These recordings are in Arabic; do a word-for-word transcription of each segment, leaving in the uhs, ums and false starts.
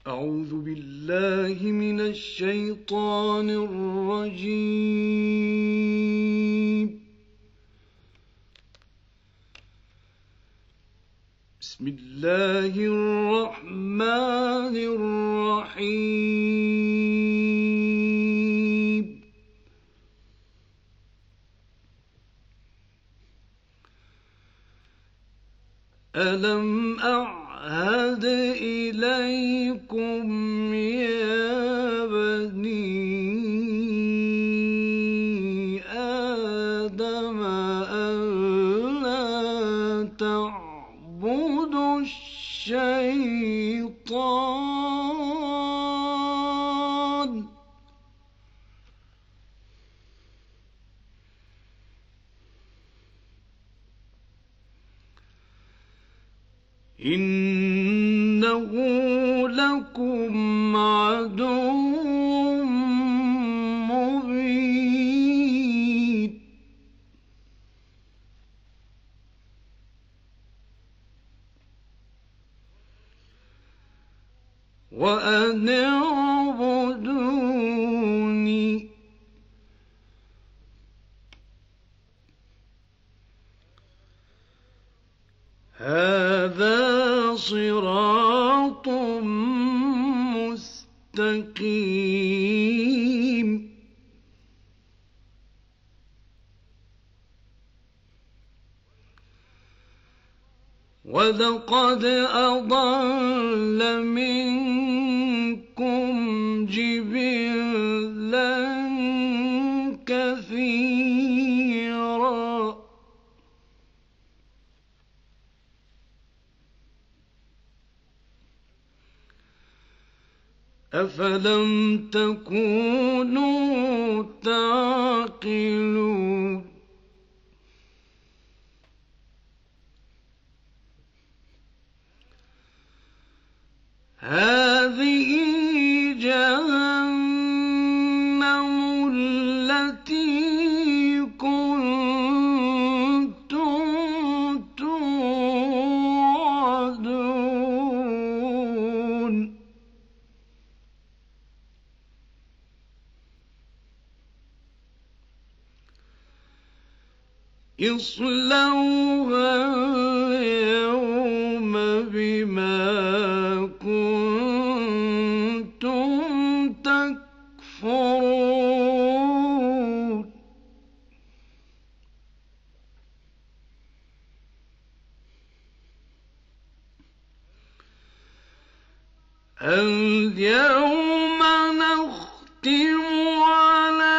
أعوذ بالله من الشيطان الرجيم. بسم الله الرحمن الرحيم. ألم أعهد إليكم يا بني آدم ألا تعبدوا الشيطان إنه لكم عدو مبين. وأن اعبدوني هذا صراط مستقيم. ولقد أضل منكم جبلا كثيرا أفلم تكونوا تعقلون. هذه جهنم التي كنتم توعدون. اصلوها اليوم بما كنتم تكفرون. اليوم نختم على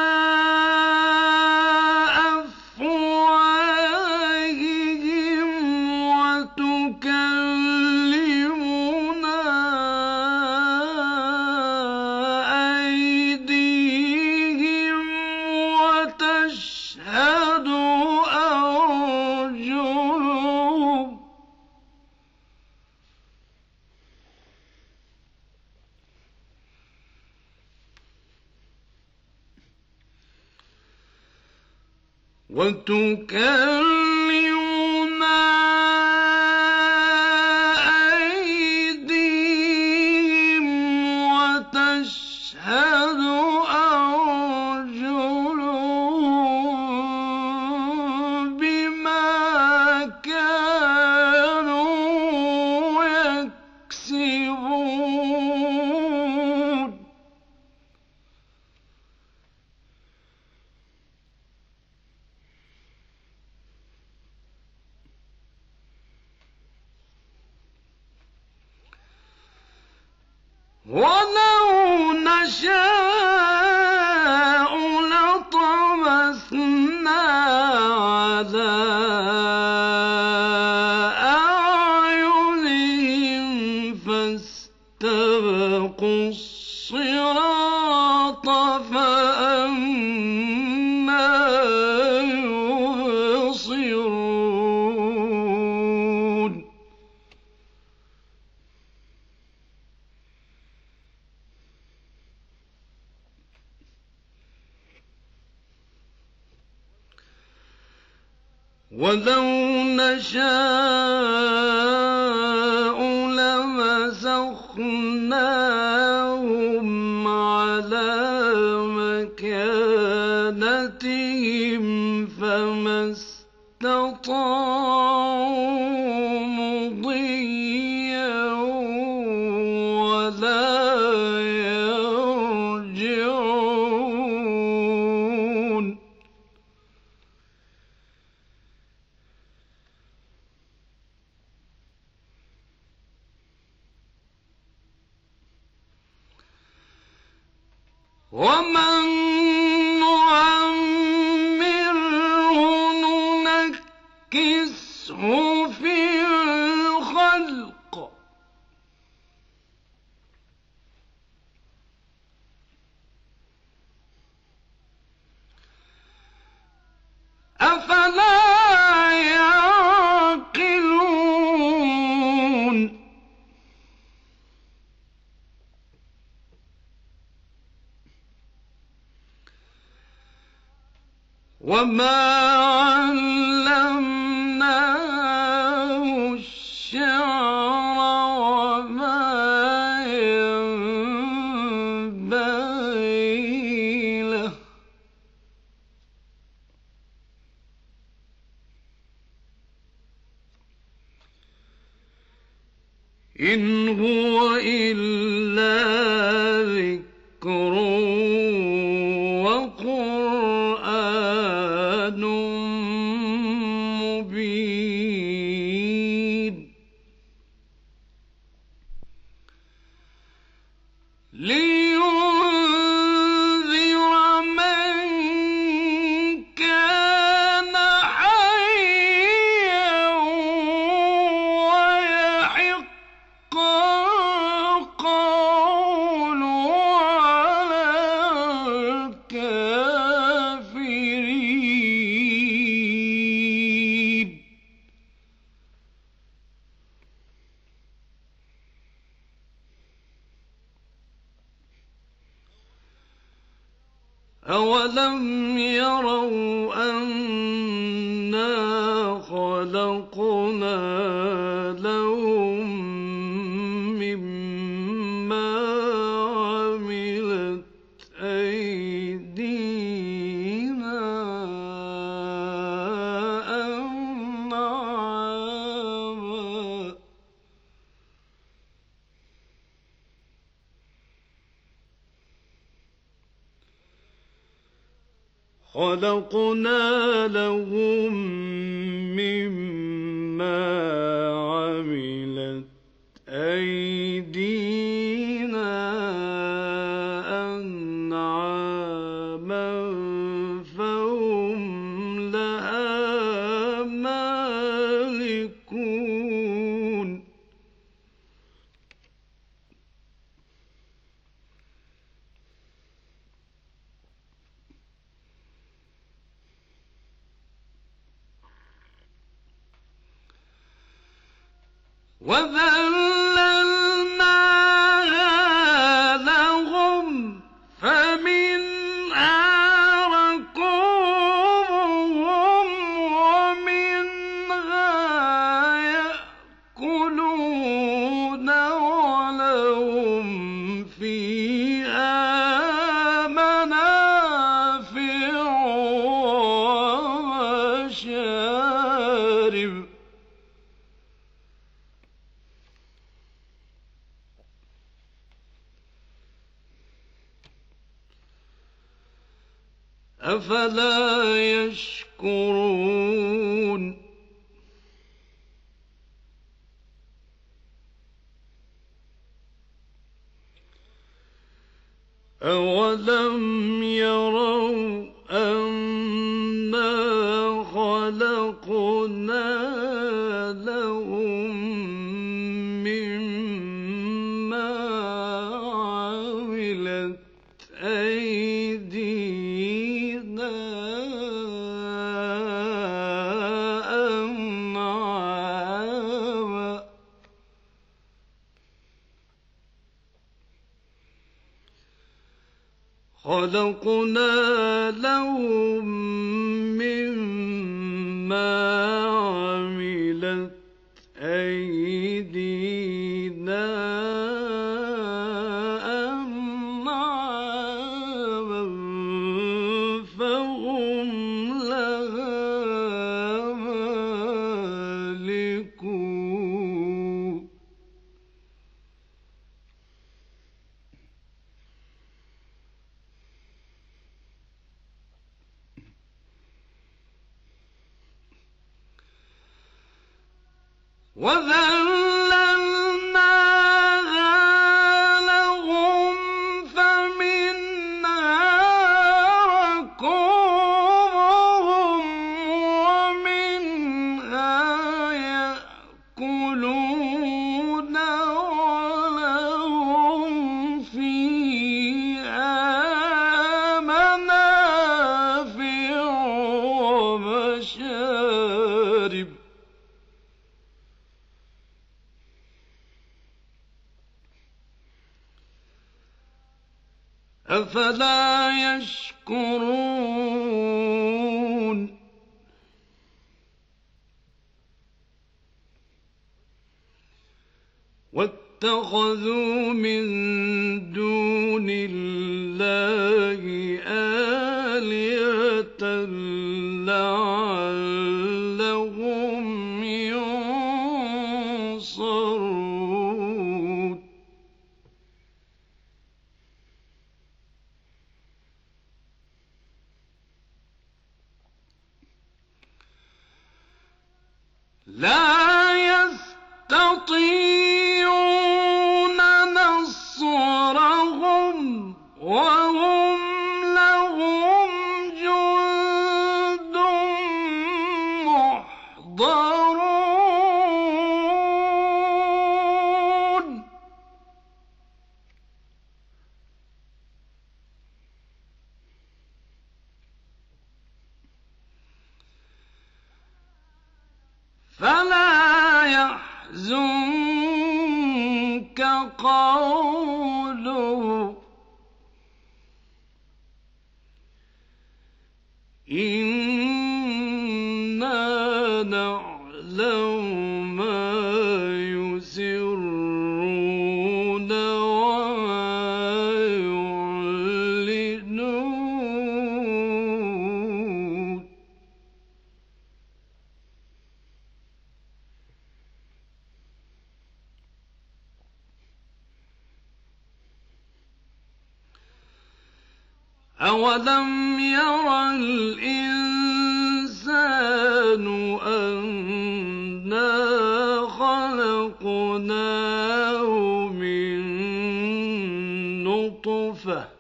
وتكلمنا أيديهم وتشهد أرجلهم بما كانوا يكسبون. ولو نشاء لطمسنا على أعينهم فاستبقوا الصراط فأنى يبصرون. ولو نشاء لمسخناهم فأزلفناهم على مكانتهم فما استطاعوا مضيا ولا يرجعون ومن نعمره ننكسه في الخلق أفلا يعقلون وما علمناه الشعر وما ينبغي له إن هو إلا ذكر وقرآن مبين لينذر من كان حيا ويحق القول على الكافرين أولم يروا أنا خلقنا لهم مما عملت أيدينا أنعاما خلقنا لهم مما عملت أيدينا أنعاما فهم لها مالكون وذللناها لهم فمنها ركوبهم ومنها يأكلون ولهم فيها منافع ومشارب أفلا يشكرون أولم يروا أنا خلقنا لهم مما عملت أيدينا أنعاما خلقنا لهم مما عملت أيدينا وَذَلَّلْنَاهَا لَهُمْ فَمِنْهَا رَكُوبُهُمْ وَمِنْهَا يَأْكُلُونَ وَلَهُمْ فِيهَا مَنَافِعُ وَمَشَارِبُ ۖ أَفَلَا يَشْكُرُونَ وَاتَّخَذُوا مِن دُونِ اللَّهِ آلِهَةً لَّعَلَّهُمْ يُنصَرُونَ لَا يَسْتَطِيعُونَ نَصْرَهُمْ وَهُمْ لَهُمْ جُندٌ مُّحْضَرُونَ فَلَا يَحْزُنكَ قَوْلُهُمْ ۘ إِنَّا نَعْلَمُ مَا يُسِرُّونَ وَمَا يُعْلِنُونَ أَوَلَمْ يَرَ الْإِنسَانُ أَنَّا خَلَقْنَاهُ مِن نُّطْفَةٍ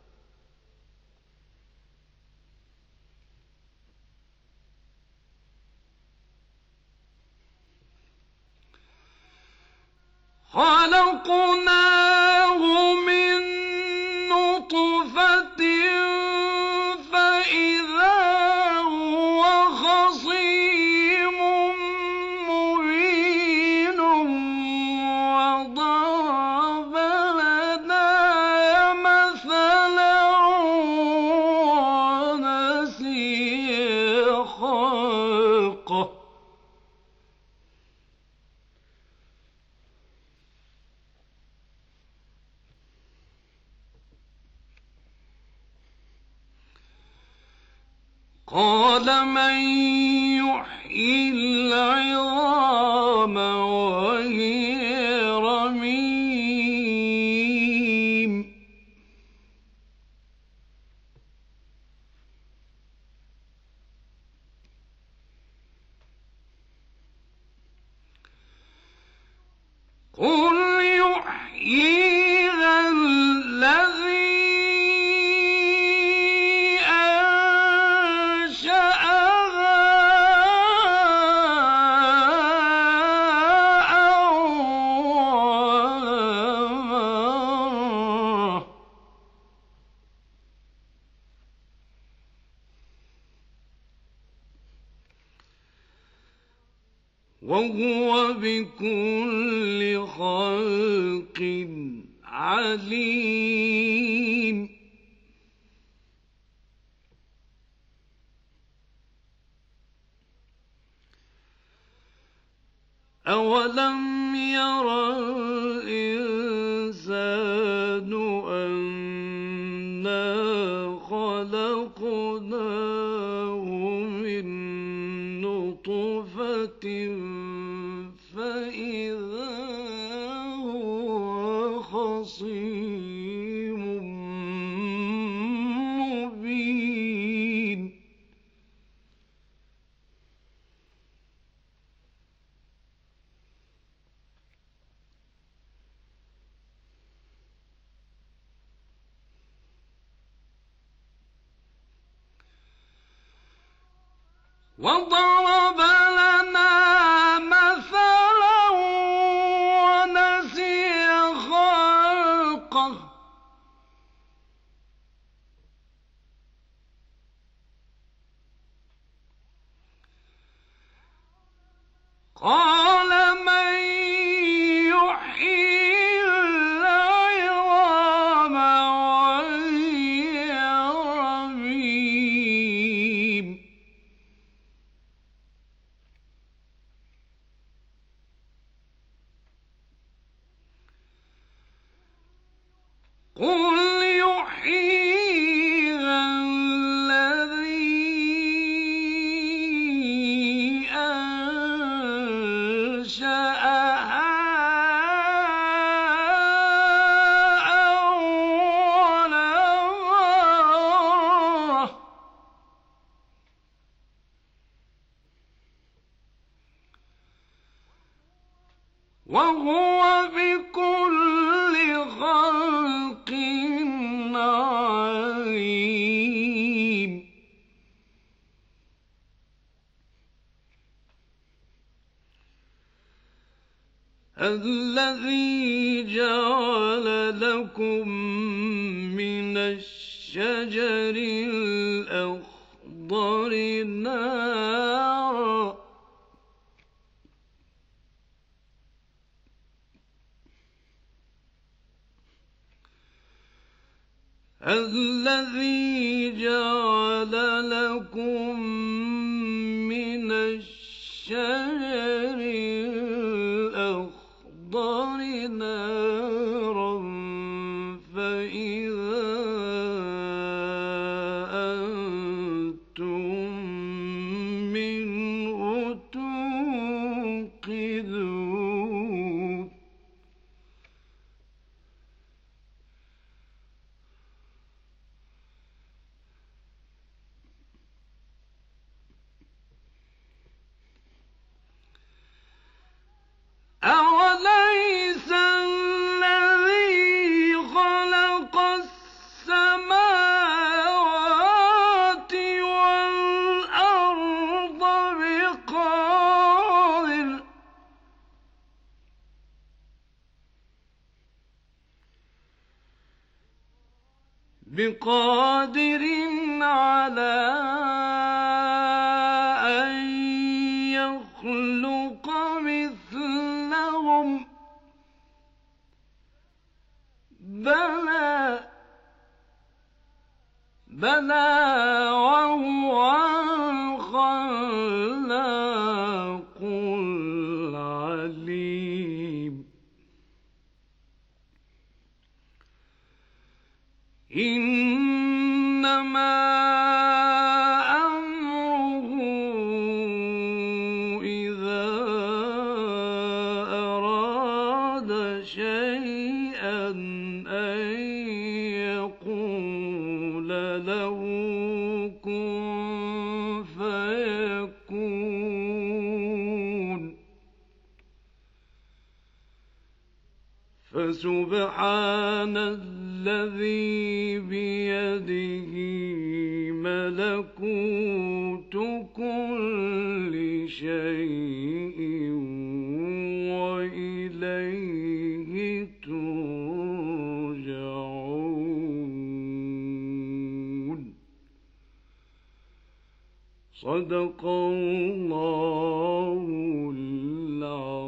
خَلَقْنَاهُ مِن نُّطْفَةٍ فَإِذَا هُوَ خَصِيمٌ مُّبِينٌ وَضَرَبَ لَنَا مَثَلًا وَنَسِيَ خَلْقَهُ قَالَ مَن يُحْيِي الْعِظَامَ وَهِيَ رَمِيمٌ قُلْ يُحْيِيهَا الَّذِي وَهُوَ بِكُلِّ خَلْقٍ عَلِيمٌ أَوَلَمْ يَرَ الْإِنسَانُ أَنَّا خَلَقْنَاهُ مِن نُّطْفَةٍ فَإِذَا هُوَ خَصِيمٌ مُّبِينٌ وضرب لنا مثلا ونسي خلقه قال من يحيي العظام وهي رميم قل يحييها الذي أنشأها أول مرة وهو بكل خلق عليم الذي جعل لكم من الشجر الأخضر نارا الذي جعل لكم من الشجر الأخضر نارا فإذا أنتم منه توقدون أوليس الذي خلق السماوات والأرض بقادر بقادر على أن يخلق مثلهم بلى بلى وهو الخلاق العليم إنما أمره إذا أراد شيئا أن يقول له كن فيكون فسبحان الذي بيده ملكوت كل شيء وإليه ترجعون صدق الله العظيم.